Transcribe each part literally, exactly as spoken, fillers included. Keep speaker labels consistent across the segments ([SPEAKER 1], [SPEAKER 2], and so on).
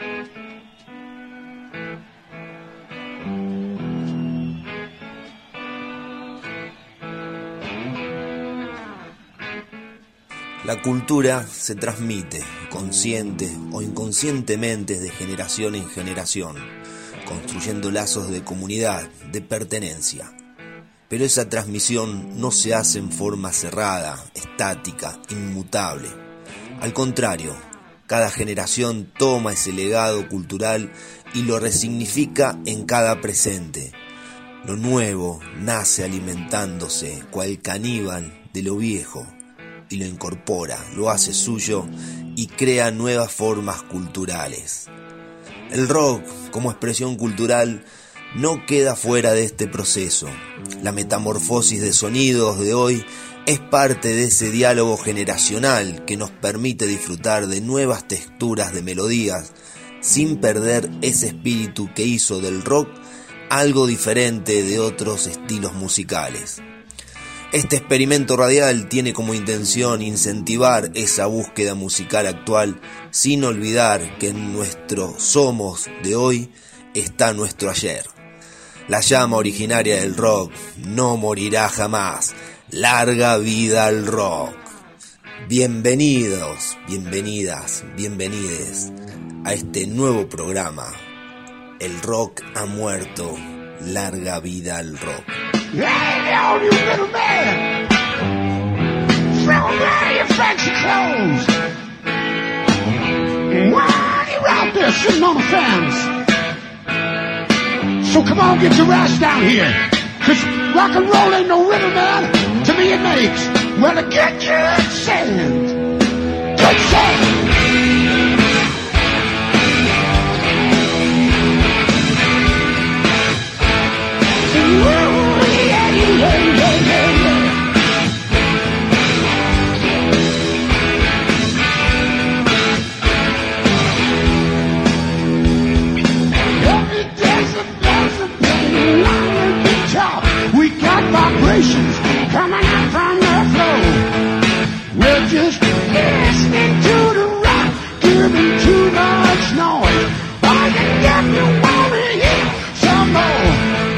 [SPEAKER 1] La cultura se transmite, consciente o inconscientemente, de generación en generación, construyendo lazos de comunidad, de pertenencia. Pero esa transmisión no se hace en forma cerrada, estática, inmutable. Al contrario, cada generación toma ese legado cultural y lo resignifica en cada presente. Lo nuevo nace alimentándose, cual caníbal, de lo viejo, y lo incorpora, lo hace suyo y crea nuevas formas culturales. El rock, como expresión cultural, no queda fuera de este proceso. La metamorfosis de sonidos de hoy es parte de ese diálogo generacional que nos permite disfrutar de nuevas texturas de melodías sin perder ese espíritu que hizo del rock algo diferente de otros estilos musicales. Este experimento radial tiene como intención incentivar esa búsqueda musical actual, sin olvidar que en nuestro somos de hoy está nuestro ayer. La llama originaria del rock no morirá jamás. Larga vida al rock. Bienvenidos, bienvenidas, bienvenides a este nuevo programa. El rock ha muerto. Larga vida al rock.
[SPEAKER 2] Hey, all you little man, throw away your fancy clothes. Why you're out there sitting on the fence? So come on, get your ass down here, cause rock and roll ain't no rhythm, man. To me it makes, well, to get your sand, good sand. Vibrations coming out from the floor. We're just listening to the rock, giving too much noise. All you get, you wanna hear some more.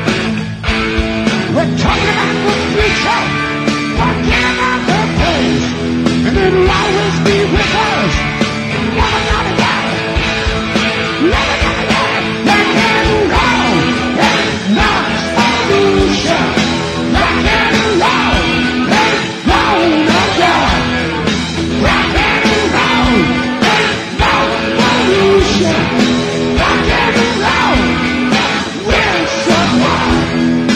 [SPEAKER 2] We're talking about the future, forget about the past, and it'll always be with us. Never gonna die, never gonna die. Rock and roll, there's no solution. Rock and roll, there's no God. Rock and roll, there's no solution. Rock and roll, we'll survive.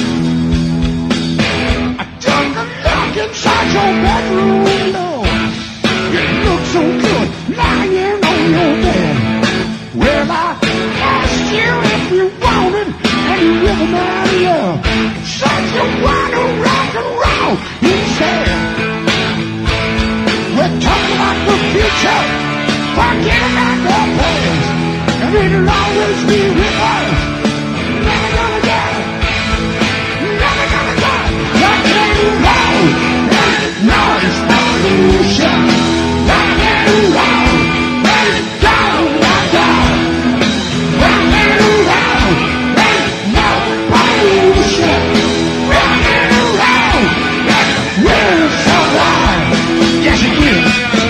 [SPEAKER 2] I took a look inside your bedroom window. You look so good lying on your bed. Well, I asked you if you wanted any rhythm out of you. Said you wanna rock and roll instead. We're talking about the future, forget about the past, and it'll always be with us. Never gonna die, never gonna die. Rock and roll, there's no solution. Rock and roll, there's no God. Rock and roll, there's no pollution. Rock and roll, we'll survive. Yes, it is.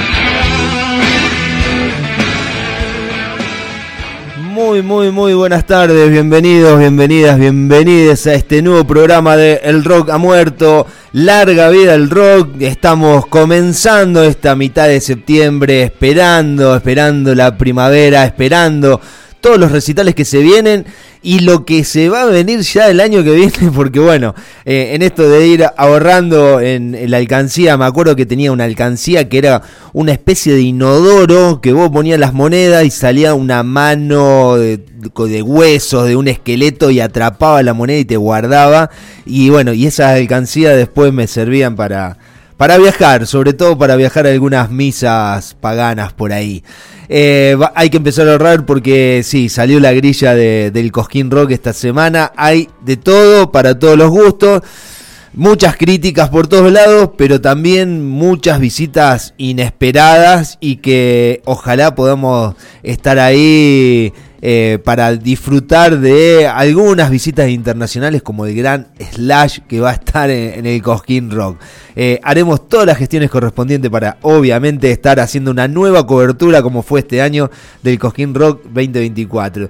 [SPEAKER 1] Muy, muy, muy buenas tardes, bienvenidos, bienvenidas, bienvenides a este nuevo programa de El Rock ha muerto, larga vida al rock. Estamos comenzando esta mitad de septiembre, esperando, esperando la primavera, esperando todos los recitales que se vienen y lo que se va a venir ya el año que viene, porque bueno, eh, en esto de ir ahorrando en, en la alcancía, me acuerdo que tenía una alcancía que era una especie de inodoro, que vos ponías las monedas y salía una mano de, de huesos, de un esqueleto, y atrapaba la moneda y te guardaba, y bueno, y esas alcancías después me servían para... Para viajar, sobre todo para viajar a algunas misas paganas por ahí. Eh, va, hay que empezar a ahorrar porque sí, salió la grilla de, del Cosquín Rock esta semana. Hay de todo, para todos los gustos. Muchas críticas por todos lados, pero también muchas visitas inesperadas y que ojalá podamos estar ahí eh, para disfrutar de algunas visitas internacionales como el gran Slash que va a estar en, en el Cosquín Rock. Eh, haremos todas las gestiones correspondientes para obviamente estar haciendo una nueva cobertura como fue este año del Cosquín Rock veinte veinticuatro.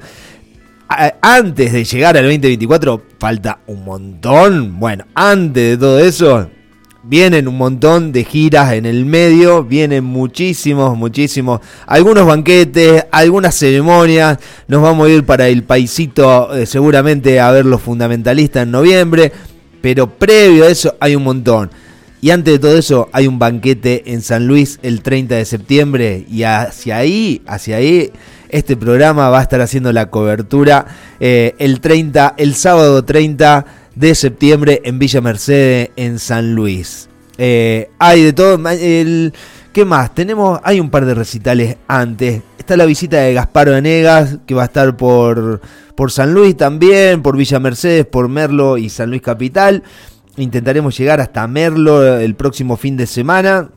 [SPEAKER 1] Antes de llegar al veinte veinticuatro falta un montón. Bueno, antes de todo eso vienen un montón de giras en el medio, vienen muchísimos, muchísimos, algunos banquetes, algunas ceremonias. Nos vamos a ir para el paisito eh, seguramente a ver los Fundamentalistas en noviembre, pero previo a eso hay un montón. Y antes de todo eso hay un banquete en San Luis el treinta de septiembre y hacia ahí, hacia ahí este programa va a estar haciendo la cobertura eh, el treinta, el sábado treinta de septiembre en Villa Mercedes en San Luis. Eh, hay de todo. El, ¿Qué más? Tenemos, hay un par de recitales antes. Está la visita de Gaspar Venegas que va a estar por, por San Luis también, por Villa Mercedes, por Merlo y San Luis Capital. Intentaremos llegar hasta Merlo el próximo fin de semana.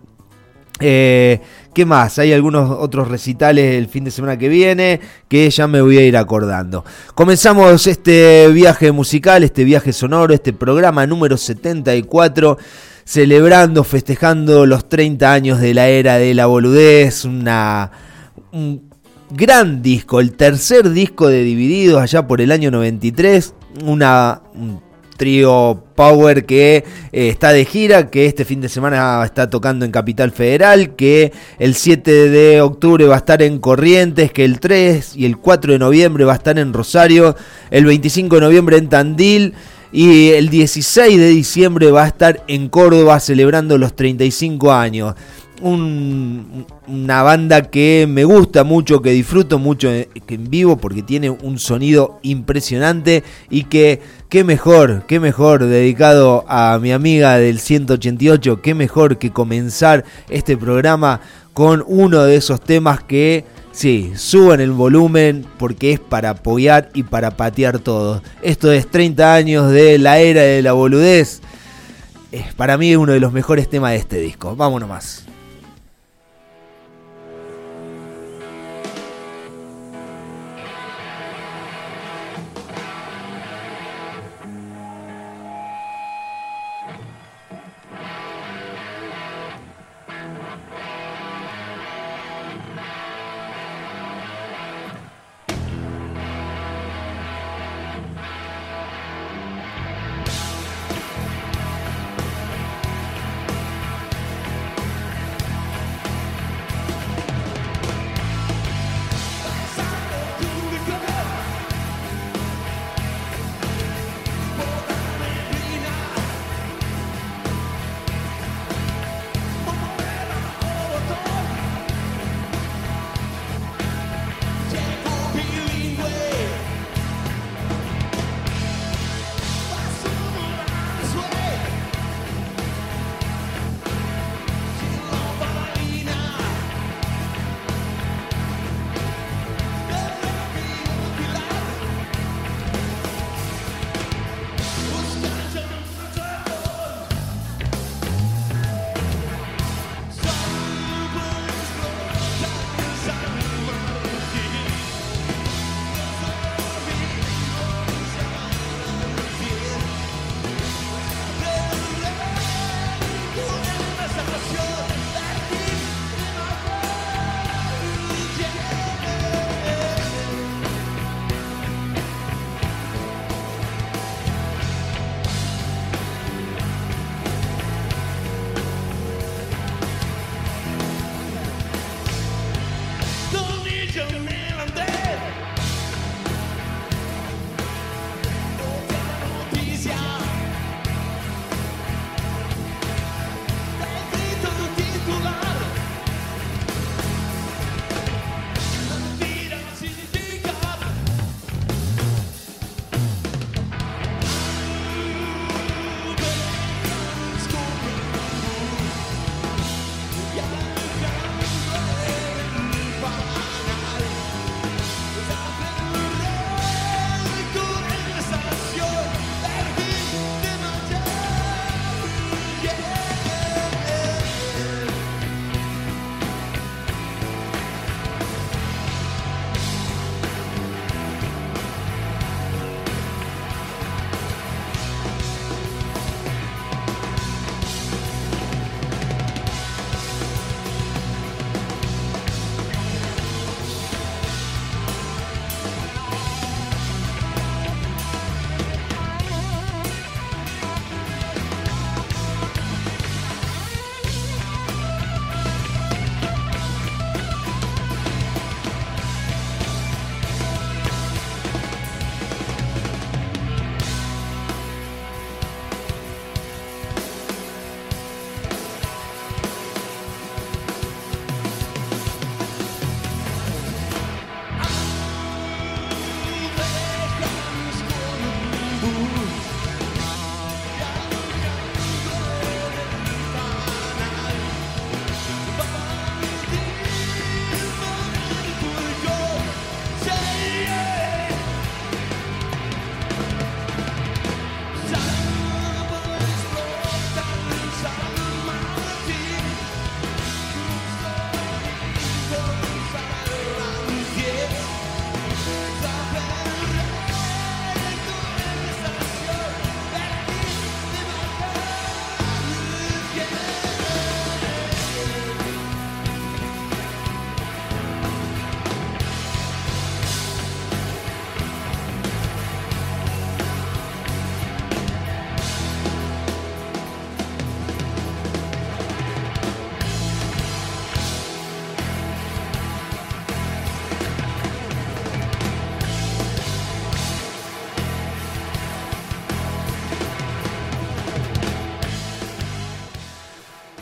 [SPEAKER 1] Eh, ¿Qué más? Hay algunos otros recitales el fin de semana que viene que ya me voy a ir acordando. Comenzamos este viaje musical, este viaje sonoro, este programa número setenta y cuatro, celebrando, festejando los treinta años de la era de la boludez. Una, un gran disco, el tercer disco de Divididos allá por el año noventa y tres. Una... Un, trío Power que eh, está de gira, que este fin de semana está tocando en Capital Federal, que el siete de octubre va a estar en Corrientes, que el tres y el cuatro de noviembre va a estar en Rosario, el veinticinco de noviembre en Tandil y el dieciséis de diciembre va a estar en Córdoba celebrando los treinta y cinco años. Un, una banda que me gusta mucho, que disfruto mucho en, en vivo porque tiene un sonido impresionante y que qué mejor, qué mejor dedicado a mi amiga del ciento ochenta y ocho, qué mejor que comenzar este programa con uno de esos temas que sí, suban el volumen porque es para apoyar y para patear todo. Esto es treinta años de la era de la boludez. Es, para mí es uno de los mejores temas de este disco. Vámonos más.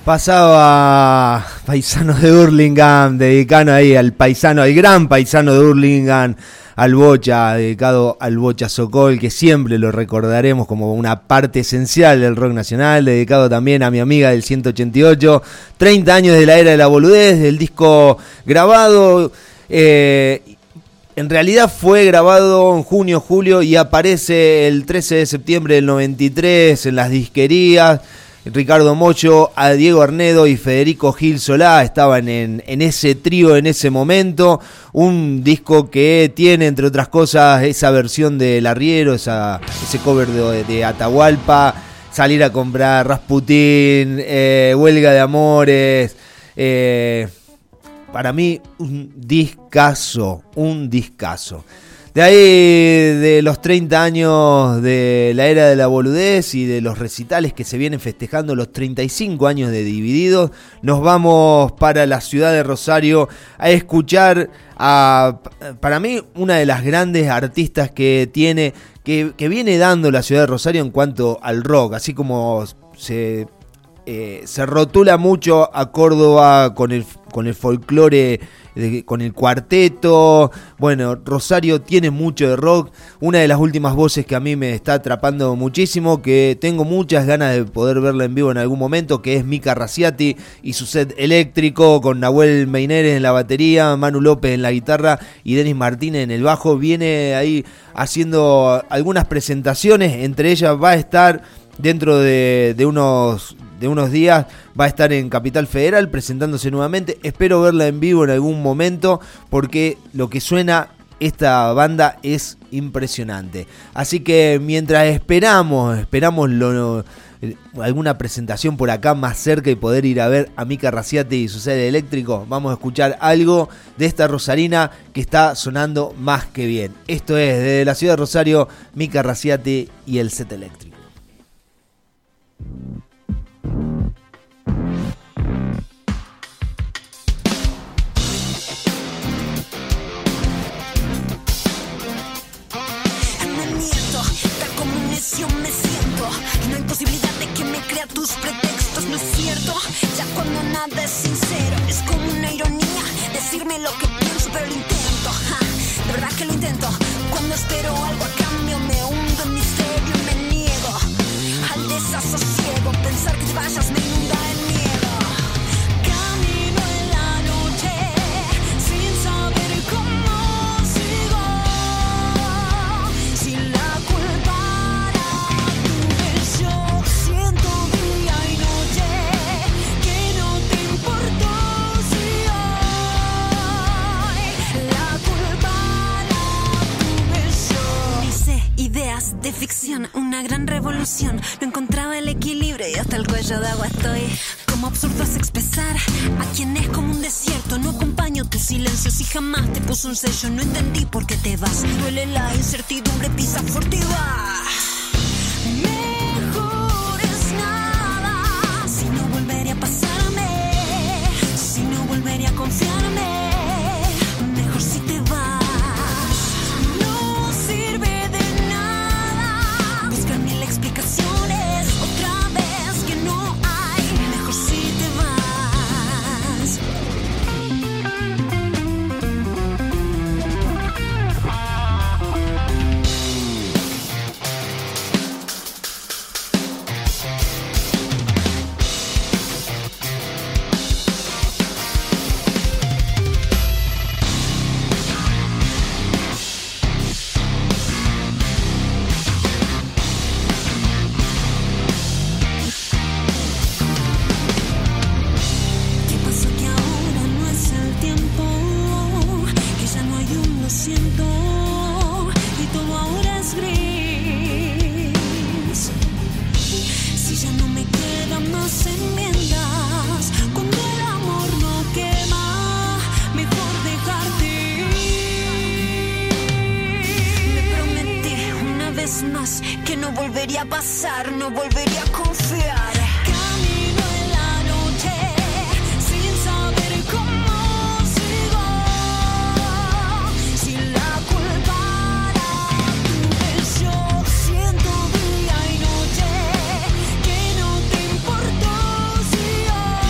[SPEAKER 1] Pasaba Paisanos de Hurlingham, dedicado ahí al paisano, al gran paisano de Hurlingham, al Bocha, dedicado al Bocha Sokol, que siempre lo recordaremos como una parte esencial del rock nacional, dedicado también a mi amiga del ciento ochenta y ocho, treinta años de la era de la boludez, del disco grabado, eh, en realidad fue grabado en junio, julio y aparece el trece de septiembre del noventa y tres en las disquerías. Ricardo Mocho, a Diego Arnedo y Federico Gil Solá estaban en, en ese trío en ese momento. Un disco que tiene, entre otras cosas, esa versión del Arriero, esa, ese cover de, de Atahualpa, Salir a comprar, Rasputín, eh, Huelga de Amores. Eh, para mí, un discazo, un discazo. De ahí, de los treinta años de la era de la boludez y de los recitales que se vienen festejando los treinta y cinco años de Divididos, nos vamos para la ciudad de Rosario a escuchar a, para mí, una de las grandes artistas que tiene, que, que viene dando la ciudad de Rosario en cuanto al rock, así como se... Eh, se rotula mucho a Córdoba con el, con el folclore, de, con el cuarteto. Bueno, Rosario tiene mucho de rock. Una de las últimas voces que a mí me está atrapando muchísimo, que tengo muchas ganas de poder verla en vivo en algún momento, que es Mica Raciati y su set eléctrico, con Nahuel Meineres en la batería, Manu López en la guitarra y Denis Martínez en el bajo. Viene ahí haciendo algunas presentaciones, entre ellas va a estar dentro de, de unos... de unos días, va a estar en Capital Federal presentándose nuevamente. Espero verla en vivo en algún momento, porque lo que suena esta banda es impresionante. Así que mientras esperamos, esperamos lo, alguna presentación por acá más cerca y poder ir a ver a Mica Raciati y su set eléctrico, vamos a escuchar algo de esta rosarina que está sonando más que bien. Esto es desde la ciudad de Rosario, Mica Raciati y el set eléctrico.
[SPEAKER 3] Me siento, no hay posibilidad de que me crea tus pretextos, no es cierto, ya cuando nada es sincero, es como una ironía, decirme lo que pienso, pero lo intento, ja, de verdad que lo intento, cuando espero algo a cambio me hundo en misterio, me niego al desasosiego, pensar que te vayas me inunda en miedo, camino en la noche, sin saber cómo sigo, sin la culpa. De ficción, una gran revolución. No encontraba el equilibrio y hasta el cuello de agua estoy. Como absurdo es expresar a quien es como un desierto. No acompaño tus silencios y jamás te puso un sello. No entendí por qué te vas. Duele la incertidumbre, pisa furtiva. Mejor es nada. Si no volvería a pasarme, si no volvería a confiarme, mejor si te vas. Otra vez que no hay, mejor si te vas. volvería a pasar, no volvería a confiar. Camino en la noche sin saber cómo sigo, sin la culpa tuve yo. Siento día y noche que no te importó si hoy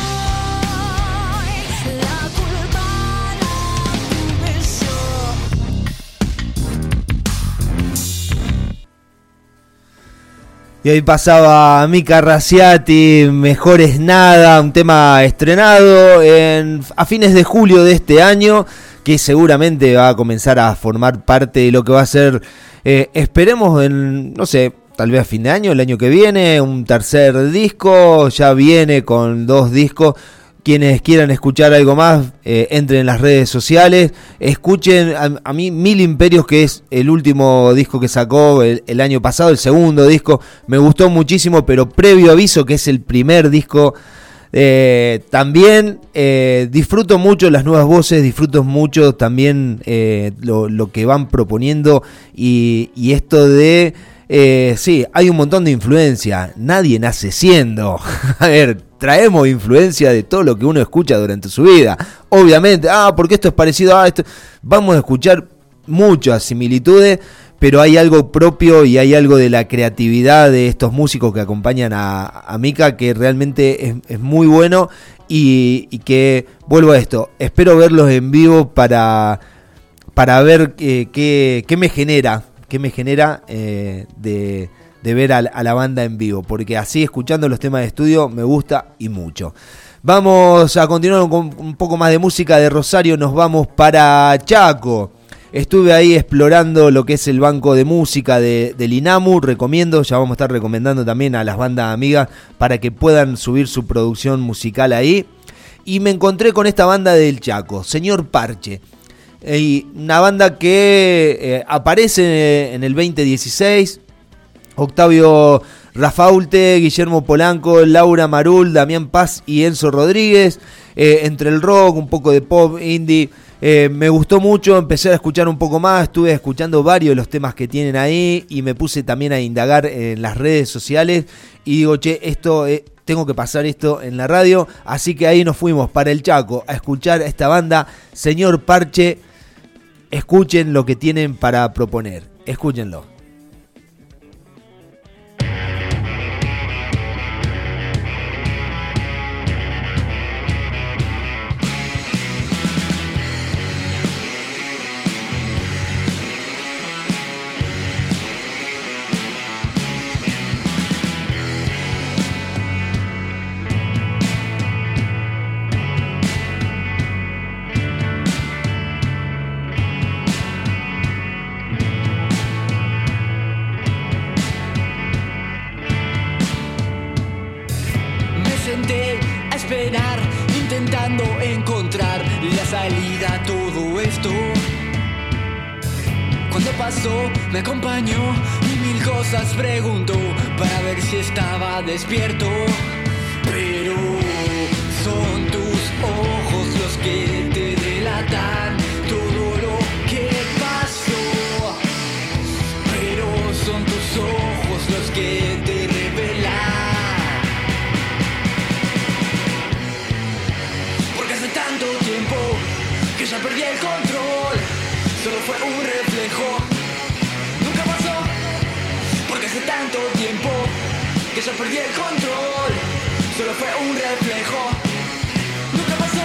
[SPEAKER 1] Y hoy pasaba Mika Raciati, Mejor es Nada, un tema estrenado en, a fines de julio de este año, que seguramente va a comenzar a formar parte de lo que va a ser, eh, esperemos, en, no sé, tal vez a fin de año, el año que viene, un tercer disco, ya viene con dos discos. Quienes quieran escuchar algo más, eh, entren en las redes sociales, escuchen a, a mí Mil Imperios, que es el último disco que sacó el, el año pasado, el segundo disco, me gustó muchísimo, pero Previo Aviso, que es el primer disco, eh, también eh, disfruto mucho las nuevas voces, disfruto mucho también eh, lo, lo que van proponiendo y, y esto de... Eh, sí, hay un montón de influencia, nadie nace siendo, a ver, traemos influencia de todo lo que uno escucha durante su vida, obviamente, ah, porque esto es parecido a esto, vamos a escuchar muchas similitudes, pero hay algo propio y hay algo de la creatividad de estos músicos que acompañan a, a Mika que realmente es, es muy bueno y, y que, vuelvo a esto, espero verlos en vivo para, para ver eh, qué, qué me genera. que me genera eh, de, de ver a, a la banda en vivo, porque así escuchando los temas de estudio me gusta y mucho. Vamos a continuar con un poco más de música. De Rosario nos vamos para Chaco. Estuve ahí explorando lo que es el banco de música de, del INAMU, recomiendo, ya vamos a estar recomendando también a las bandas amigas para que puedan subir su producción musical ahí, y me encontré con esta banda del Chaco, Señor Parche. Y una banda que eh, aparece en el veinte dieciséis, Octavio Rafaulte, Guillermo Polanco, Laura Marul, Damián Paz y Enzo Rodríguez, eh, entre el rock, un poco de pop, indie, eh, me gustó mucho, empecé a escuchar un poco más, estuve escuchando varios de los temas que tienen ahí y me puse también a indagar en las redes sociales y digo, che, esto... Eh, tengo que pasar esto en la radio, así que ahí nos fuimos para el Chaco a escuchar a esta banda, Señor Parche. Escuchen lo que tienen para proponer, escúchenlo.
[SPEAKER 4] Intentando encontrar la salida a todo esto. Cuando pasó, me acompañó y mil cosas preguntó para ver si estaba despierto. Pero son tus ojos los que te delatan todo lo que pasó. Pero son tus ojos los que te revelan. Tanto tiempo que ya perdí el control, solo fue un reflejo, nunca pasó, porque hace tanto tiempo que ya perdí el control, solo fue un reflejo, nunca pasó.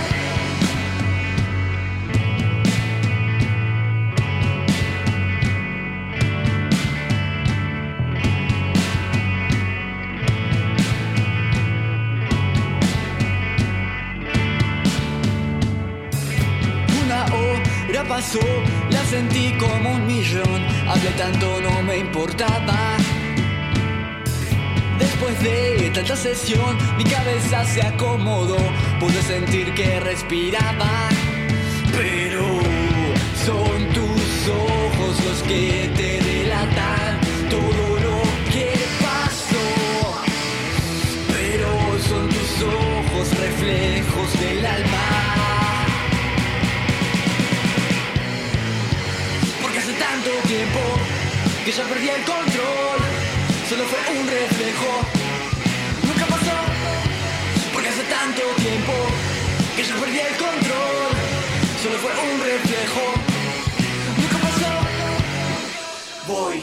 [SPEAKER 4] Pasó, la sentí como un millón, hablé tanto no me importaba. Después de tanta sesión, mi cabeza se acomodó, pude sentir que respiraba. Pero son tus ojos los que te delatan todo lo que pasó. Pero son tus ojos reflejos del alma. Tanto tiempo que ya perdí el control, solo fue un reflejo, nunca pasó, porque hace tanto tiempo que ya perdí el control, solo fue un reflejo, nunca pasó, voy.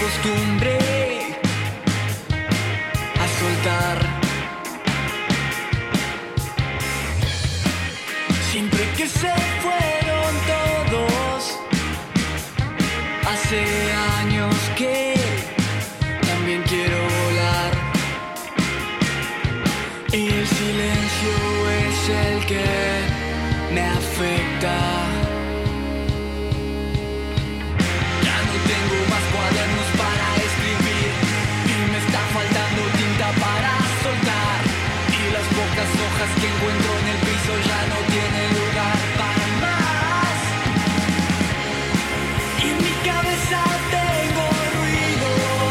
[SPEAKER 4] acostumbré a soltar. Siempre que se fueron todos, hace años que también quiero volar. Y el silencio es el que me afecta. Ya no tengo más cuadernos para escribir y me está faltando tinta para soltar. Y las pocas hojas que encuentro en el piso ya no tienen lugar para más. Y en mi cabeza tengo ruido.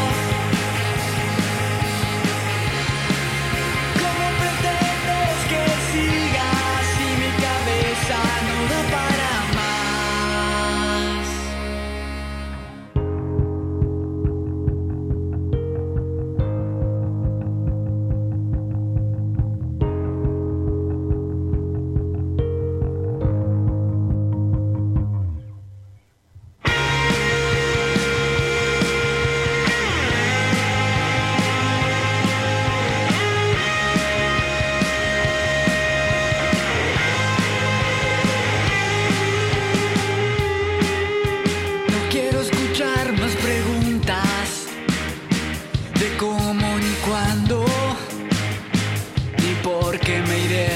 [SPEAKER 4] ¿Cómo pretendes que siga si mi cabeza no da para más? No quiero escuchar más preguntas de cómo ni cuándo ni por qué me iré.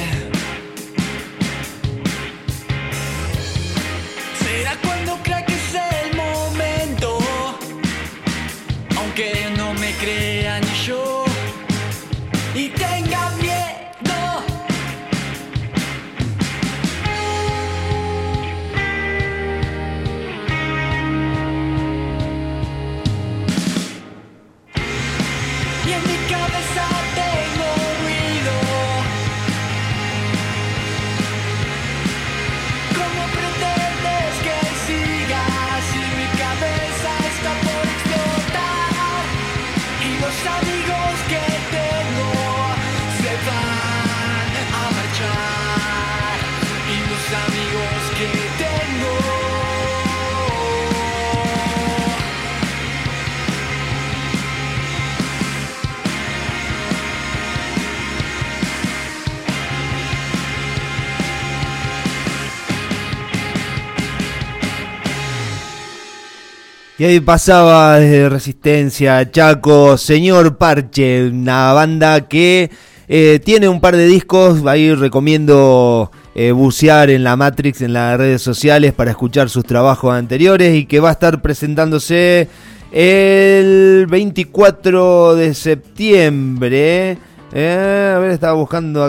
[SPEAKER 4] Será cuando crea que es el momento, aunque no me crea ni yo y tenga miedo. Y en mi cabeza tengo ruido. ¿Cómo pretendes que siga si mi cabeza está por explotar? Y los amigos que tengo se van a marchar. Y los amigos que tengo
[SPEAKER 1] Y ahí pasaba desde Resistencia, Chaco, Señor Parche, una banda que eh, tiene un par de discos. Ahí recomiendo eh, bucear en la Matrix, en las redes sociales, para escuchar sus trabajos anteriores, y que va a estar presentándose el veinticuatro de septiembre. Eh, a ver, estaba buscando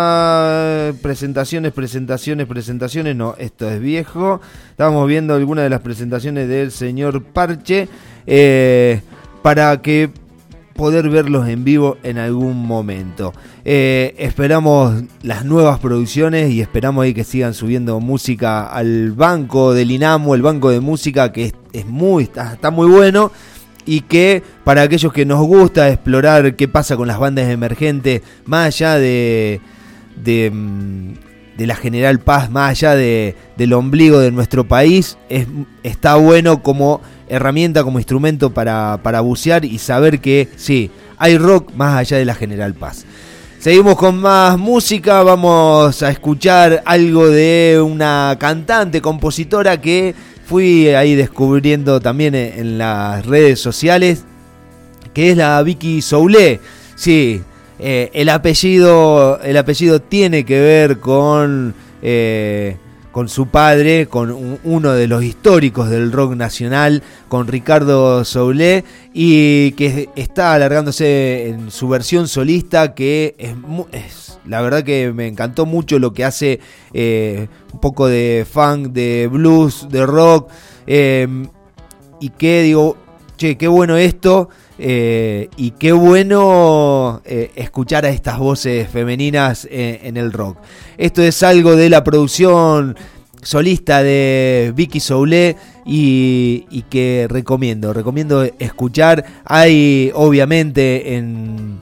[SPEAKER 1] acá presentaciones, presentaciones, presentaciones. No, esto es viejo. Estábamos viendo algunas de las presentaciones del Señor Parche eh, para que poder verlos en vivo en algún momento. Eh, esperamos las nuevas producciones y esperamos ahí que sigan subiendo música al banco del INAMU, el banco de música, que es, es muy, está, está muy bueno. Y que para aquellos que nos gusta explorar qué pasa con las bandas emergentes, más allá de, de, de la General Paz, más allá de, del ombligo de nuestro país, es, está bueno como herramienta, como instrumento para, para bucear y saber que sí, hay rock más allá de la General Paz. Seguimos con más música, vamos a escuchar algo de una cantante, compositora que fui ahí descubriendo también en las redes sociales, que es la Vicky Soulé. Sí, eh, el apellido, el apellido tiene que ver con, eh, con su padre, con un, uno de los históricos del rock nacional, con Ricardo Soulé, y que está alargándose en su versión solista, que es, es la verdad que me encantó mucho lo que hace, eh, un poco de funk, de blues, de rock, eh, y que digo, che, qué bueno esto, eh, y qué bueno eh, escuchar a estas voces femeninas en, en el rock. Esto es algo de la producción solista de Vicky Soulé y, y que recomiendo, recomiendo escuchar. Hay obviamente en...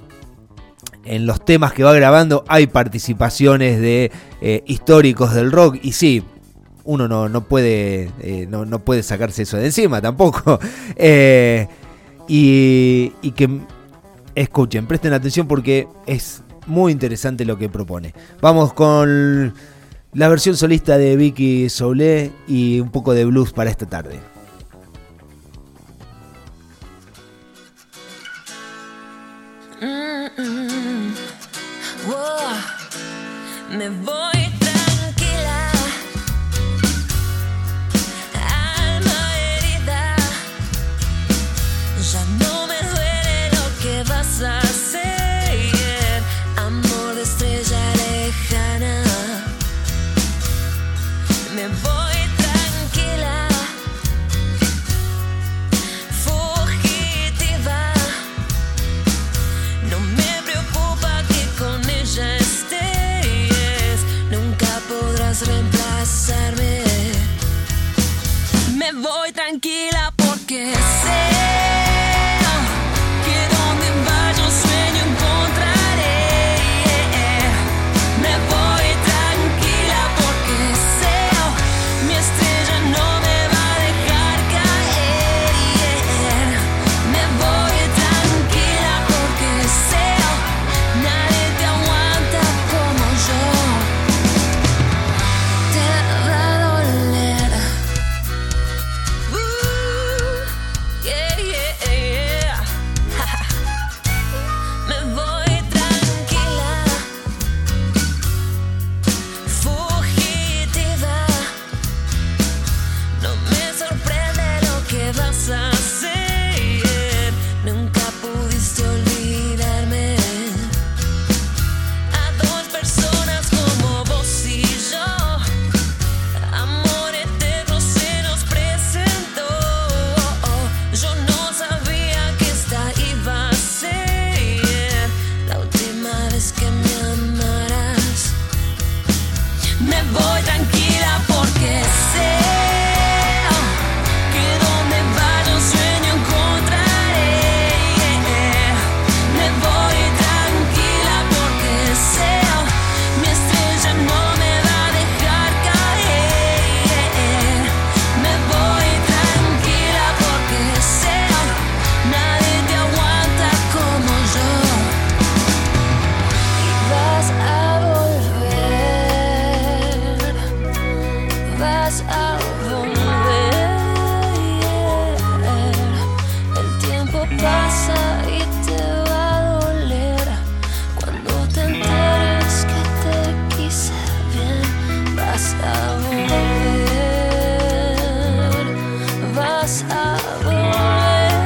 [SPEAKER 1] En los temas que va grabando hay participaciones de eh, históricos del rock, y sí, uno no, no puede eh, no, no puede sacarse eso de encima tampoco. Eh, y, y que escuchen, presten atención porque es muy interesante lo que propone. Vamos con la versión solista de Vicky Soule y un poco de blues para esta tarde.
[SPEAKER 3] Mm-mm. Wow. Me voy tranquila, alma herida, ya no me duele lo que vas a hacer, amor de estrella lejana. Me voy tranquila, fugitiva, no me preocupa que con ella estés, nunca podrás reemplazarme. Me voy tranquila porque sé que donde vaya un sueño encontraré. Me voy tranquila porque sé mi estrella no me va a dejar caer. Me voy tranquila porque sé nadie te aguanta como yo. Te va a doler. Uh, yeah, yeah, yeah. Me voy tranquila, fugitiva, no me sorprende lo que vas a hacer, nunca pudiste olvidarme. A dos personas como vos y yo, amor eterno se nos presentó. Yo no sabía que esta iba a ser la última vez que me amarás. Me voy tranquila porque sé que donde vaya un sueño encontraré. Me voy tranquila porque sé mi estrella no me va a dejar caer. Me voy tranquila porque sé nadie te aguanta como yo. Y vas a volver, vas a volver. El tiempo pasa y te va a doler cuando te enteres que te quise bien. Vas a volver, vas a volver.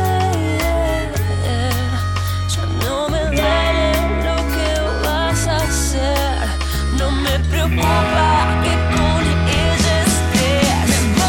[SPEAKER 3] Ya no me duele lo que vas a hacer, no me preocupa que con ella estés. Me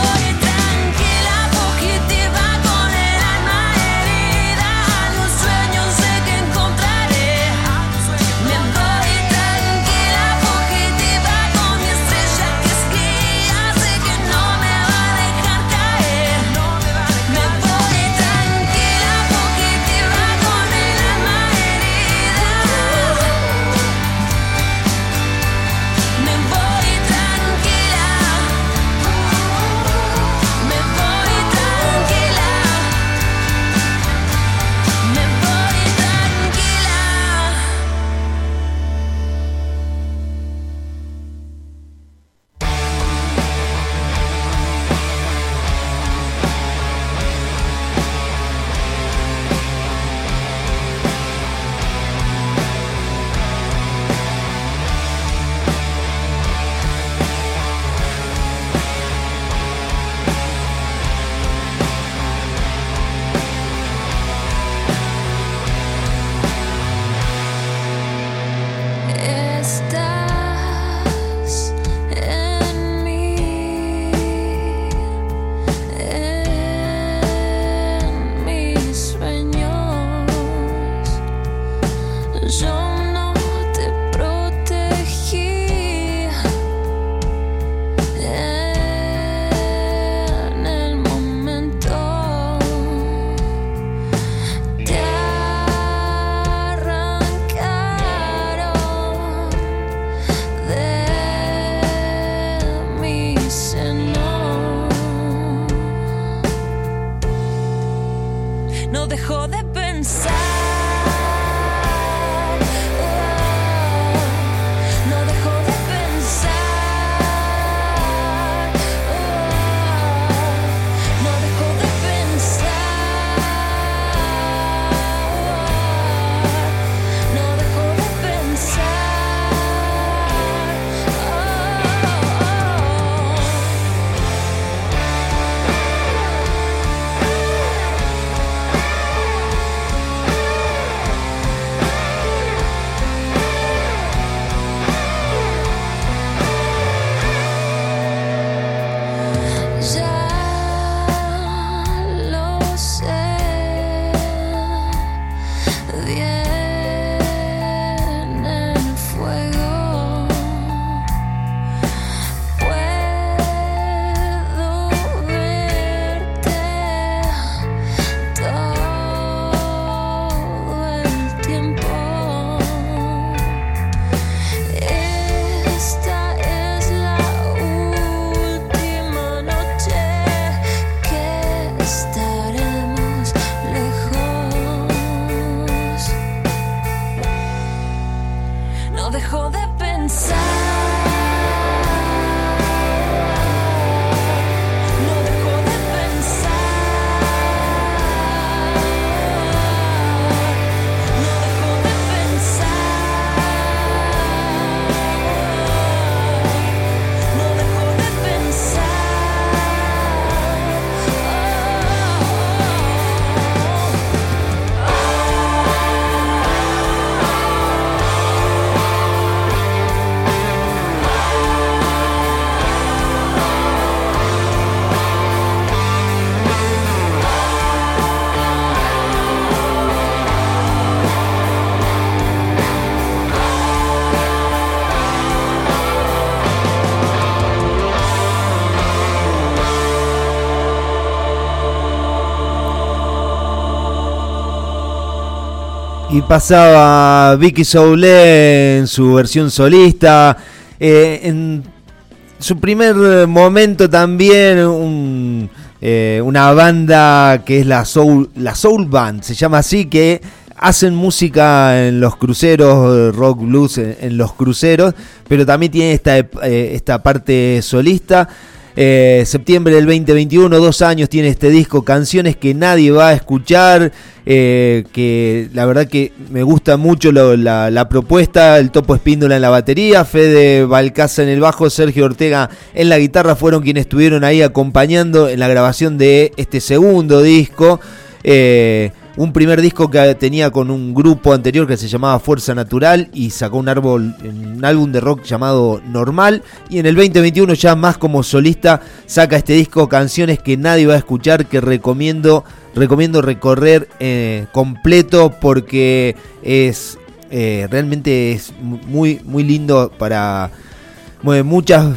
[SPEAKER 1] Y pasaba Vicky Soule en su versión solista. Eh, en su primer momento también un, eh, una banda que es la Soul, la Soul Band, se llama así, que hacen música en los cruceros, rock blues en, en los cruceros, pero también tiene esta, eh, esta parte solista. Eh, septiembre del veinte veintiuno, dos años tiene este disco, canciones que nadie va a escuchar, eh, que la verdad que me gusta mucho lo, la, la propuesta. El Topo Espíndola en la batería, Fede Balcaza en el bajo, Sergio Ortega en la guitarra fueron quienes estuvieron ahí acompañando en la grabación de este segundo disco. Eh, un primer disco que tenía con un grupo anterior que se llamaba Fuerza Natural y sacó un, árbol, un álbum de rock llamado Normal, y en el veinte veintiuno ya más como solista saca este disco, canciones que nadie va a escuchar, que recomiendo recomiendo recorrer eh, completo porque es eh, realmente es muy, muy lindo para bueno, muchas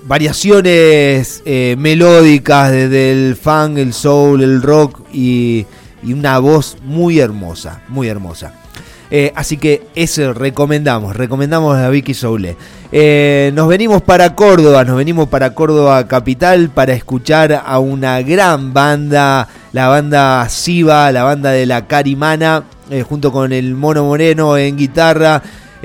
[SPEAKER 1] variaciones eh, melódicas desde el funk, el soul, el rock y y una voz muy hermosa, muy hermosa. Eh, así que eso recomendamos, recomendamos a Vicky Soule. Eh, nos venimos para Córdoba, nos venimos para Córdoba capital para escuchar a una gran banda, la banda Siva, la banda de la Carimana, eh, junto con el Mono Moreno en guitarra,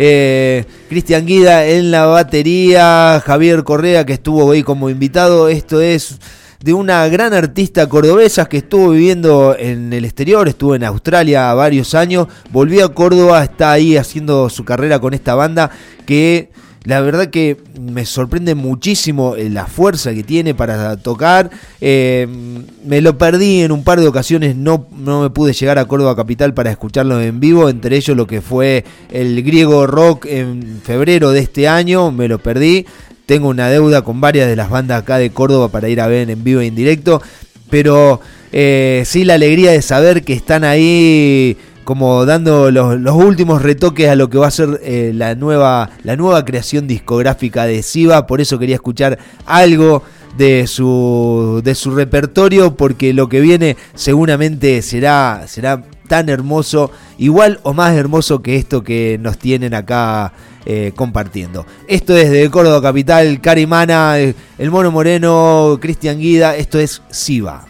[SPEAKER 1] eh, Cristian Guida en la batería, Javier Correa que estuvo ahí como invitado. Esto es de una gran artista cordobesa que estuvo viviendo en el exterior, estuvo en Australia varios años, volvió a Córdoba, está ahí haciendo su carrera con esta banda que la verdad que me sorprende muchísimo la fuerza que tiene para tocar. Eh, me lo perdí en un par de ocasiones, no, no me pude llegar a Córdoba capital para escucharlo en vivo, entre ellos lo que fue el Griego Rock en febrero de este año, me lo perdí. Tengo una deuda con varias de las bandas acá de Córdoba para ir a ver en vivo e en directo, pero eh, sí la alegría de saber que están ahí como dando los, los últimos retoques a lo que va a ser eh, la nueva la nueva creación discográfica de Siva. Por eso quería escuchar algo de su de su repertorio, porque lo que viene seguramente será será tan hermoso, igual o más hermoso que esto que nos tienen acá eh, compartiendo. Esto es de Córdoba capital, Carimana, el Mono Moreno, Cristian Guida. Esto es Siva.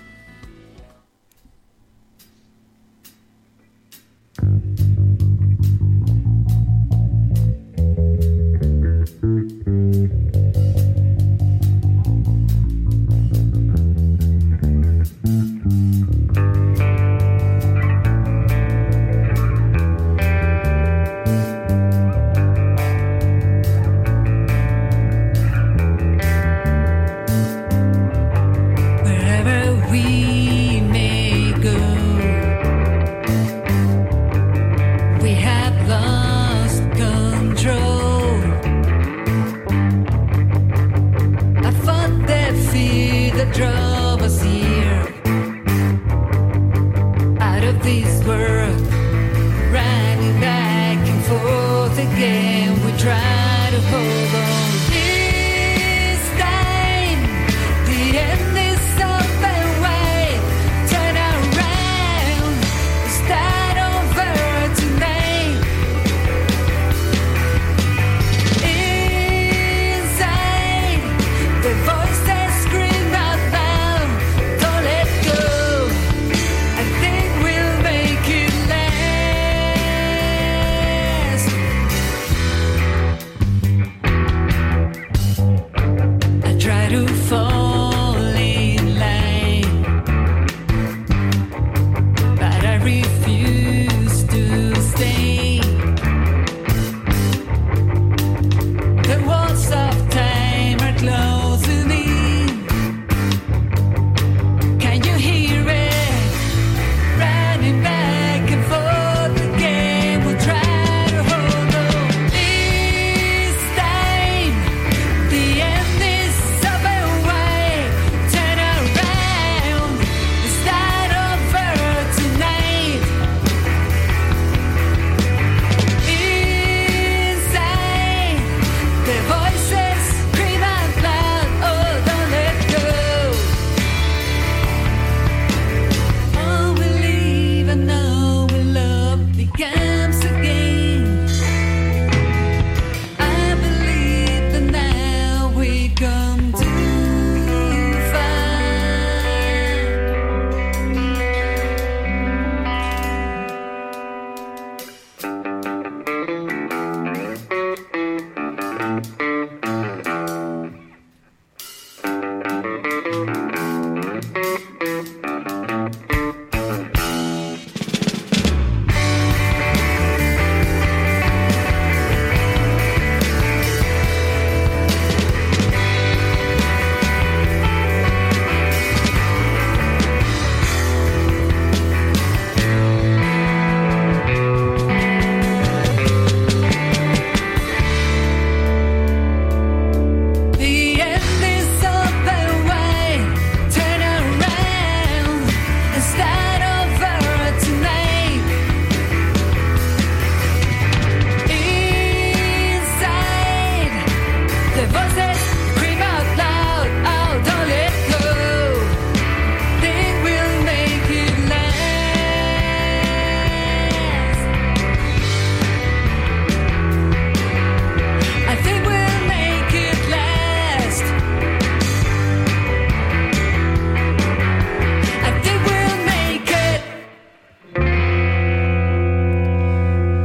[SPEAKER 3] Wherever we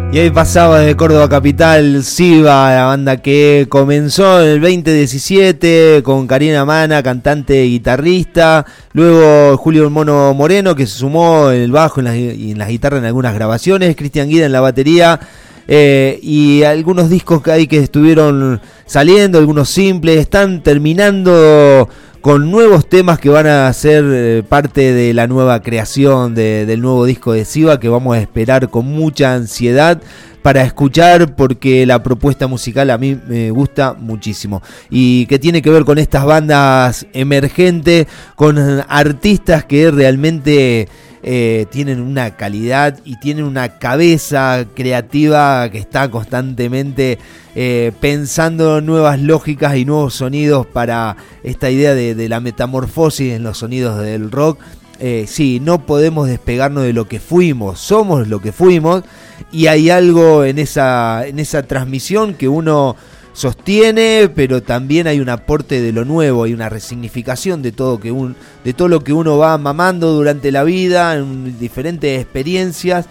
[SPEAKER 1] Y ahí pasaba desde Córdoba Capital, Siva, la banda que comenzó en el veinte diecisiete con Karina Mana, cantante y guitarrista. Luego Julio el Mono Moreno, que se sumó en el bajo y en las, y en las guitarras en algunas grabaciones. Cristian Guida en la batería. Eh, y algunos discos que hay que estuvieron saliendo, algunos simples, están terminando con nuevos temas que van a ser eh, parte de la nueva creación de, del nuevo disco de Siva, que vamos a esperar con mucha ansiedad para escuchar, porque la propuesta musical a mí me gusta muchísimo y que tiene que ver con estas bandas emergentes, con artistas que realmente Eh, tienen una calidad y tienen una cabeza creativa que está constantemente eh, pensando nuevas lógicas y nuevos sonidos para esta idea de, de la metamorfosis en los sonidos del rock. Eh, sí, no podemos despegarnos de lo que fuimos, somos lo que fuimos, y hay algo en esa, en esa transmisión que uno sostiene, pero también hay un aporte de lo nuevo, hay una resignificación de todo que un, de todo lo que uno va mamando durante la vida, en diferentes experiencias,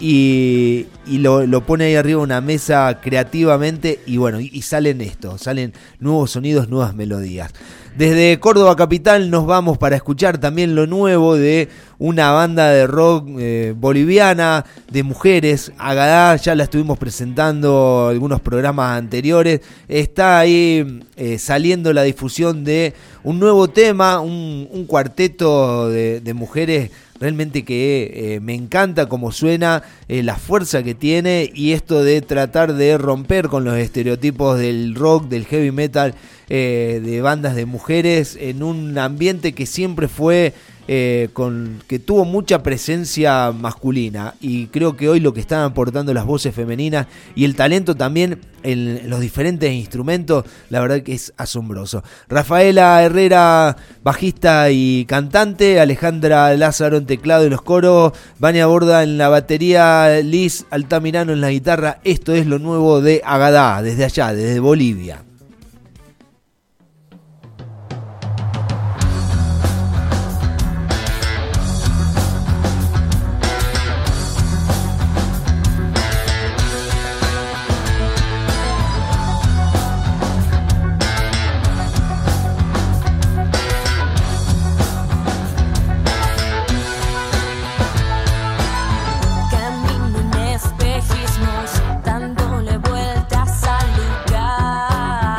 [SPEAKER 1] y, y lo, lo pone ahí arriba de una mesa creativamente, y bueno, y, y salen esto, salen nuevos sonidos, nuevas melodías. Desde Córdoba Capital nos vamos para escuchar también lo nuevo de una banda de rock eh, boliviana, de mujeres, Agadá. Ya la estuvimos presentando en algunos programas anteriores. Está ahí eh, saliendo la difusión de un nuevo tema, un, un cuarteto de, de mujeres realmente que eh, me encanta cómo suena, eh, la fuerza que tiene, y esto de tratar de romper con los estereotipos del rock, del heavy metal, eh, de bandas de mujeres en un ambiente que siempre fue eh, con que tuvo mucha presencia masculina, y creo que hoy lo que están aportando las voces femeninas y el talento también en, en los diferentes instrumentos, la verdad que es asombroso. Rafaela Herrera, bajista y cantante, Alejandra Lázaro en teclado y los coros, Vania Borda en la batería, Liz Altamirano en la guitarra. Esto es lo nuevo de Agadá, desde allá, desde Bolivia.
[SPEAKER 3] Dándole vueltas al lugar.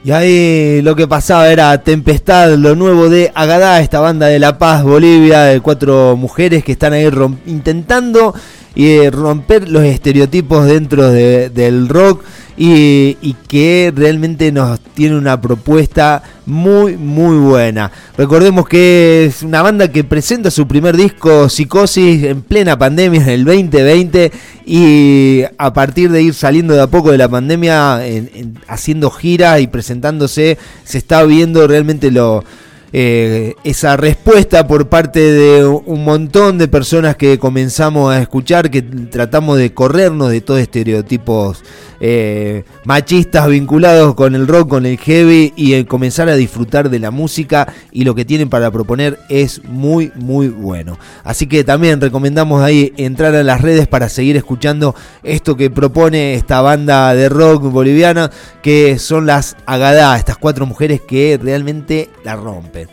[SPEAKER 1] Y ahí lo que pasaba era Tempestad, lo nuevo de Agadá, esta banda de La Paz, Bolivia, de cuatro mujeres que están ahí romp- intentando eh, romper los estereotipos dentro de, del rock y, y que realmente nos tiene una propuesta muy muy buena. Recordemos que es una banda que presenta su primer disco Psicosis en plena pandemia en el veinte veinte y a partir de ir saliendo de a poco de la pandemia en, en, haciendo giras y presentándose, se está viendo realmente lo Eh, esa respuesta por parte de un montón de personas que comenzamos a escuchar, que tratamos de corrernos de todos estereotipos eh, machistas vinculados con el rock, con el heavy, y el comenzar a disfrutar de la música, y lo que tienen para proponer es muy muy bueno. Así que también recomendamos ahí entrar a las redes para seguir escuchando esto que propone esta banda de rock boliviana, que son las Agadá, estas cuatro mujeres que realmente la rompen.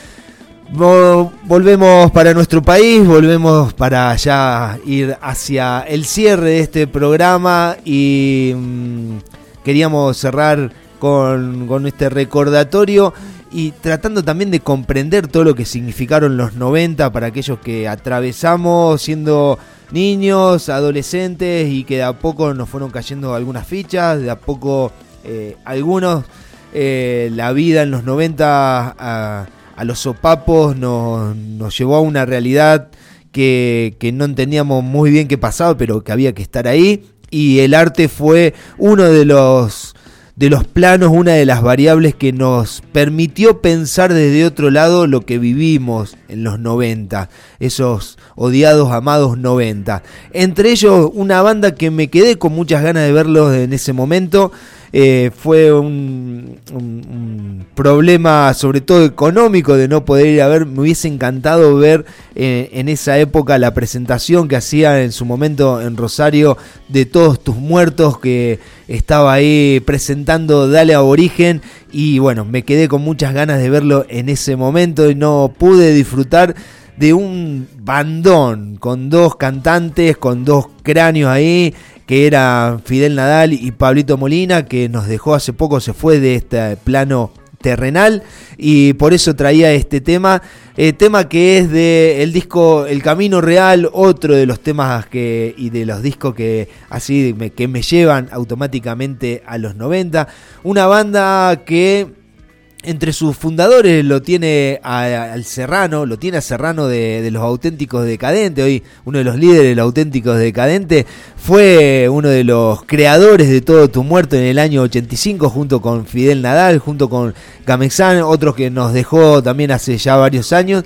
[SPEAKER 1] Volvemos para nuestro país, volvemos para ya ir hacia el cierre de este programa y mmm, queríamos cerrar con, con este recordatorio y tratando también de comprender todo lo que significaron los noventa para aquellos que atravesamos siendo niños, adolescentes, y que de a poco nos fueron cayendo algunas fichas, de a poco eh, algunos eh, la vida en los noventa a, a los sopapos nos, nos llevó a una realidad que, que no entendíamos muy bien qué pasaba, pero que había que estar ahí, y el arte fue uno de los de los planos, una de las variables que nos permitió pensar desde otro lado lo que vivimos en los noventa, esos odiados, amados noventa. Entre ellos, una banda que me quedé con muchas ganas de verlos en ese momento. Eh, fue un, un, un problema sobre todo económico de no poder ir a ver. Me hubiese encantado ver eh, en esa época la presentación que hacía en su momento en Rosario de Todos Tus Muertos, que estaba ahí presentando Dale Aborigen, y bueno, me quedé con muchas ganas de verlo en ese momento y no pude disfrutar de un bandón con dos cantantes, con dos cráneos ahí, que eran Fidel Nadal y Pablito Molina, que nos dejó hace poco, se fue de este plano terrenal, y por eso traía este tema, eh, tema que es de el disco El Camino Real, otro de los temas que y de los discos que así me, que me llevan automáticamente a los noventa, una banda que entre sus fundadores lo tiene a, al Serrano, lo tiene a Serrano de, de los Auténticos Decadentes, hoy uno de los líderes de los Auténticos Decadentes, fue uno de los creadores de Todo Tu Muerto en el año ochenta y cinco, junto con Fidel Nadal, junto con Gamexán, otros que nos dejó también hace ya varios años.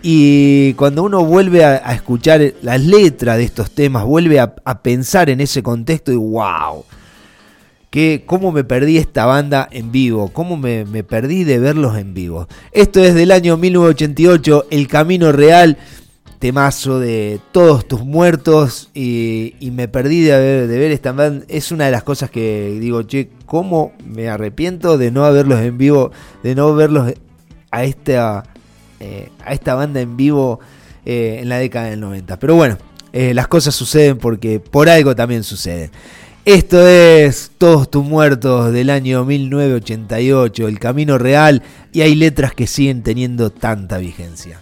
[SPEAKER 1] Y cuando uno vuelve a, a escuchar las letras de estos temas, vuelve a, a pensar en ese contexto y wow, que cómo me perdí esta banda en vivo, cómo me, me perdí de verlos en vivo. Esto es del año mil novecientos ochenta y ocho, El Camino Real, temazo de Todos Tus Muertos, y, y me perdí de ver, de ver esta banda. Es una de las cosas que digo, che, cómo me arrepiento de no haberlos en vivo, de no verlos a esta, eh, a esta banda en vivo eh, en la década del noventa. Pero bueno, eh, las cosas suceden porque por algo también suceden. Esto es Todos Tus Muertos del año mil novecientos ochenta y ocho, El Camino Real, y hay letras que siguen teniendo tanta vigencia.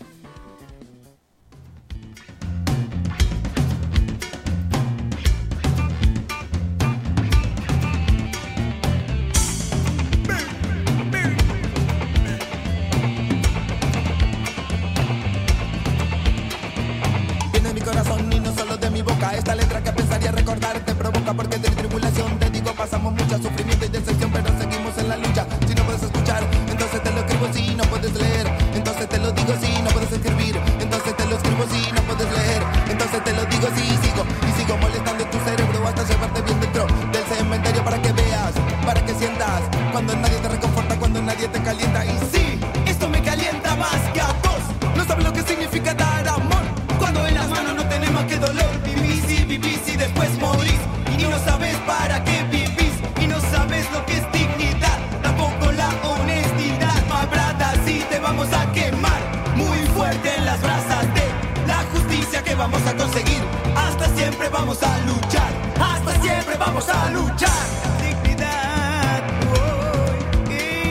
[SPEAKER 5] Viene de mi corazón y no solo de mi boca. Esta letra que pensaría recordar te provoca, porque de mi tribulación te digo, pasamos mucho sufrimiento y decepción, pero seguimos en la lucha. Si no puedes escuchar, entonces te lo escribo. Si no puedes leer, entonces te lo digo. Si no puedes escribir, entonces te lo escribo. Si no puedes leer, entonces te lo digo. Si sigo y sigo molestando tu cerebro hasta llevarte bien dentro del cementerio, para que veas, para que sientas, cuando nadie te reconforta, cuando nadie te calienta. Y sí, esto me calienta más que a vos. No sabes lo que significa dar amor, cuando en las manos no tenemos que dolor. Vivís y vivís y después morís, y no sabes para qué vivís, y no sabes lo que es dignidad, tampoco la honestidad. Más brada, si te vamos a quemar muy fuerte en las brasas de la justicia que vamos a conseguir. Hasta siempre vamos a luchar, hasta siempre vamos a luchar. Dignidad, oh, eh.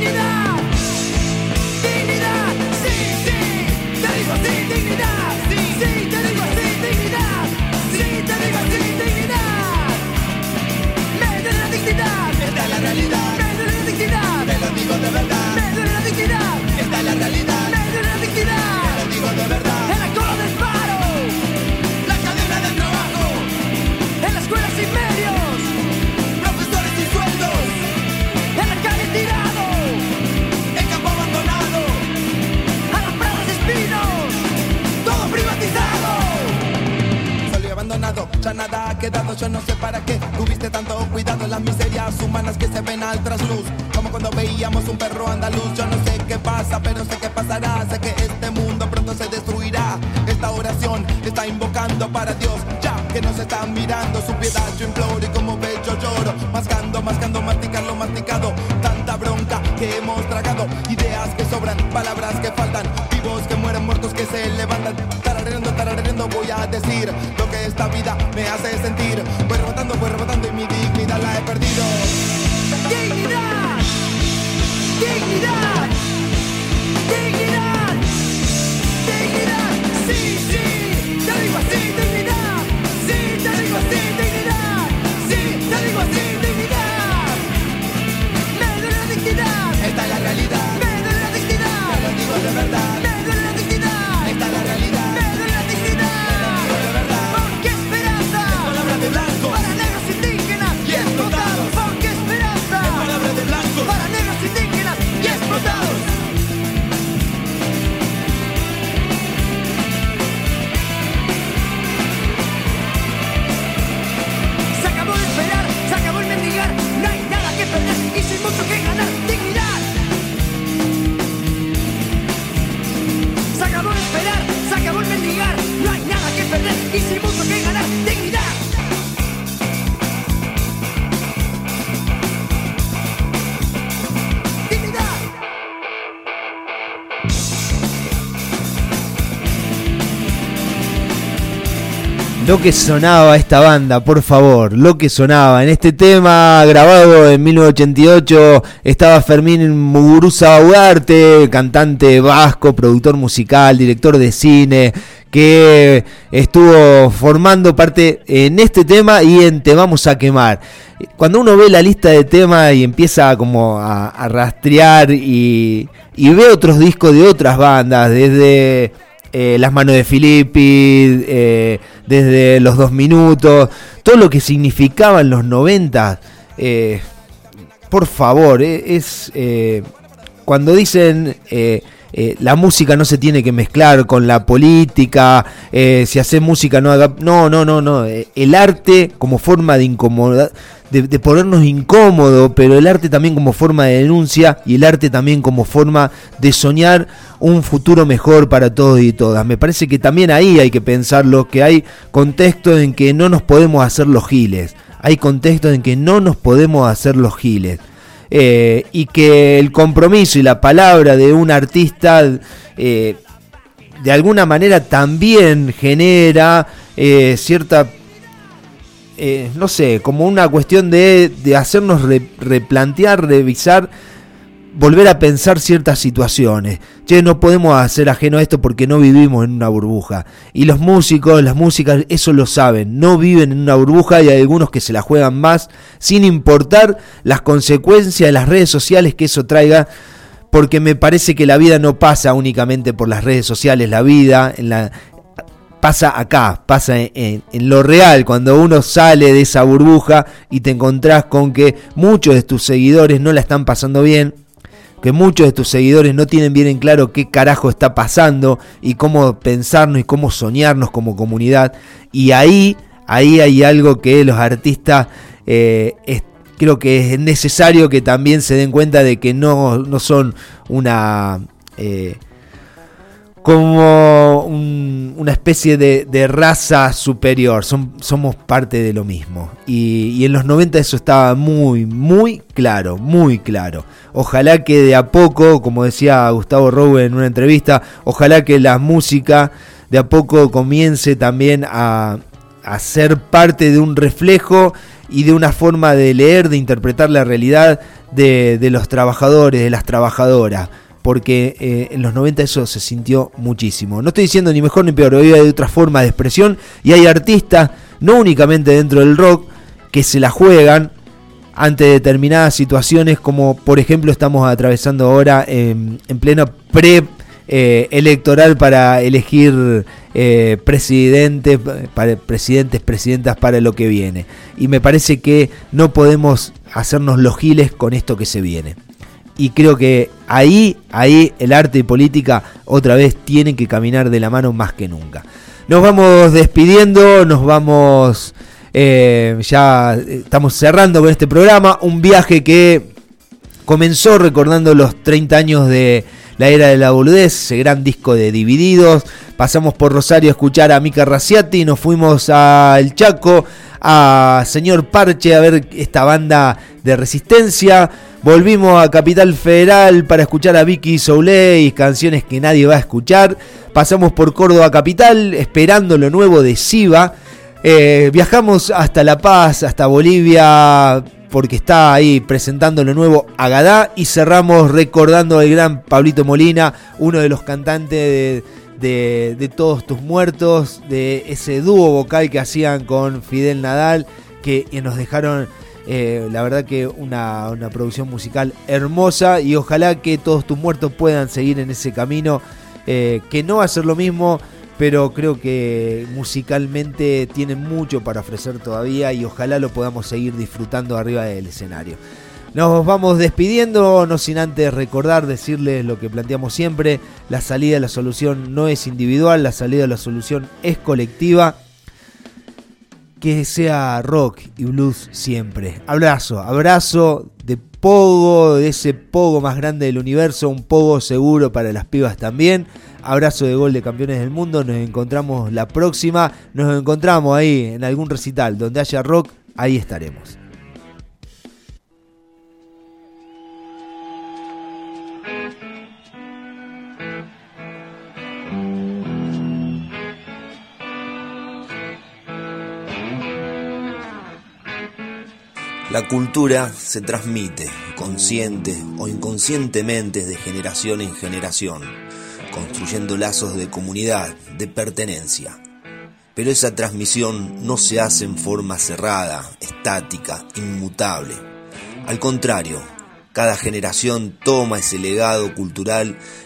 [SPEAKER 5] dignidad, dignidad, sí, sí, te digo sí, dignidad, sí, sí, te digo sí, dignidad, sí, te digo sí, dignidad, me duele la dignidad, esta es la realidad, me duele la dignidad, te lo digo de verdad, me duele la dignidad, esta es la realidad, me duele la dignidad, te lo digo de verdad, en la cola del paro, la cadena del trabajo, en la escuela sin medios, profesores sin sueldos, en la calle tirado, en campo abandonado, a las pradas espinos, todo privatizado. Solo y abandonado, ya nada ha quedado, yo no sé para qué tuviste tanto cuidado, las miserias humanas que se ven al trasluz, como cuando veíamos un perro andaluz. Yo no sé qué pasa, pero sé qué pasará, sé que este mundo pronto se destruirá. Esta oración está invocando para Dios, ya que nos están mirando, su piedad yo imploro y como ve yo lloro, mascando, mascando, masticando, masticado, tanta bronca que hemos tragado, ideas que sobran, palabras que faltan, vivos que mueren, muertos que se levantan, tarareando, tarareando voy a decir lo que esta vida me hace sentir, voy rebotando, voy rebotando y mi dignidad la he perdido. Dignidad, dignidad, dignidad, dignidad, sí, sí, te digo así, dignidad, sí, te digo así, dignidad, sí, te digo así, dignidad, me duele la dignidad, esta es la realidad, me duele la dignidad, te lo digo de verdad, me duele la dignidad, esta es la realidad, me duele la dignidad, te lo digo de verdad, porque esperanza, es palabra de blanco, para negros indígenas y explotados, porque esperanza, es palabra de blanco, para negros indígenas y explotados. Se acabó de esperar, se acabó el mendigar, no hay nada que perder y sin mucho que ganar, dignidad. Se acabó de esperar, se acabó el mendigar, no hay nada que perder y sin mucho que ganar, dignidad. Dignidad.
[SPEAKER 1] Lo que sonaba esta banda, por favor, lo que sonaba. En este tema grabado en mil novecientos ochenta y ocho estaba Fermín Muguruza Ugarte, cantante vasco, productor musical, director de cine, que estuvo formando parte en este tema y en Te Vamos a Quemar. Cuando uno ve la lista de temas y empieza como a, a rastrear y, y ve otros discos de otras bandas, desde... Eh, Las Manos de Filippi, eh, desde Los Dos Minutos, todo lo que significaban los noventa, eh, por favor, eh, es eh, cuando dicen eh, eh, la música no se tiene que mezclar con la política, eh, si haces música no haga, no, no, no, no, eh, el arte como forma de incomodar, de, de ponernos incómodo, pero el arte también como forma de denuncia y el arte también como forma de soñar un futuro mejor para todos y todas. Me parece que también ahí hay que pensarlo, que hay contextos en que no nos podemos hacer los giles, hay contextos en que no nos podemos hacer los giles, eh, y que el compromiso y la palabra de un artista eh, de alguna manera también genera eh, cierta... Eh, no sé, como una cuestión de, de hacernos re, replantear, revisar, volver a pensar ciertas situaciones. Che, no podemos hacer ajeno a esto porque no vivimos en una burbuja. Y los músicos, las músicas, eso lo saben, no viven en una burbuja y hay algunos que se la juegan más, sin importar las consecuencias de las redes sociales que eso traiga, porque me parece que la vida no pasa únicamente por las redes sociales, la vida en la... pasa acá, pasa en, en, en lo real, cuando uno sale de esa burbuja y te encontrás con que muchos de tus seguidores no la están pasando bien, que muchos de tus seguidores no tienen bien en claro qué carajo está pasando y cómo pensarnos y cómo soñarnos como comunidad, y ahí, ahí hay algo que los artistas eh, es, creo que es necesario que también se den cuenta de que no, no son una... Eh, como un, una especie de, de raza superior, Son, somos parte de lo mismo, y, y en los noventa eso estaba muy, muy claro, muy claro. Ojalá que de a poco, como decía Gustavo Rowe en una entrevista, ojalá que la música de a poco comience también a,
[SPEAKER 6] a ser parte de un reflejo y de una forma de leer, de interpretar la realidad de, de los trabajadores, de las trabajadoras, porque eh, en los noventa eso se sintió muchísimo. No estoy diciendo ni mejor ni peor, hoy hay otra forma de expresión y hay artistas, no únicamente dentro del rock, que se la juegan ante determinadas situaciones, como por ejemplo estamos atravesando ahora en, en pleno pre eh, electoral para elegir eh, presidentes, para presidentes, presidentas para lo que viene. Y me parece que no podemos hacernos los giles con esto que se viene. Y creo que ahí, ahí el arte y política otra vez tienen que caminar de la mano más que nunca. Nos vamos despidiendo, nos vamos... Eh, ya estamos cerrando con este programa, un viaje que comenzó recordando los treinta años de La Era de la Boludez, ese gran disco de Divididos. Pasamos por Rosario a escuchar a Mica Raciati, nos fuimos al Chaco, a Señor Parche a ver esta banda de resistencia. Volvimos a Capital Federal para escuchar a Vicky Souley, canciones que nadie va a escuchar. Pasamos por Córdoba Capital, esperando lo nuevo de Siva. Eh, viajamos hasta La Paz, hasta Bolivia, porque está ahí presentando lo nuevo Agadá. Y cerramos recordando al gran Pablito Molina, uno de los cantantes de, de, de Todos Tus Muertos, de ese dúo vocal que hacían con Fidel Nadal, que nos dejaron eh, la verdad que una, una producción musical hermosa. Y ojalá que Todos Tus Muertos puedan seguir en ese camino, eh, que no va a ser lo mismo, pero creo que musicalmente tienen mucho para ofrecer todavía y ojalá lo podamos seguir disfrutando arriba del escenario. Nos vamos despidiendo, no sin antes recordar, decirles lo que planteamos siempre: la salida de la solución no es individual, la salida de la solución es colectiva. Que sea rock y blues siempre. Abrazo, abrazo de pogo, de ese pogo más grande del universo, un pogo seguro para las pibas también. Abrazo de Gol de Campeones del Mundo, nos encontramos la próxima, nos encontramos ahí en algún recital donde haya rock, ahí estaremos.
[SPEAKER 1] La cultura se transmite, consciente o inconscientemente, de generación en generación, construyendo lazos de comunidad, de pertenencia. Pero esa transmisión no se hace en forma cerrada, estática, inmutable. Al contrario, cada generación toma ese legado cultural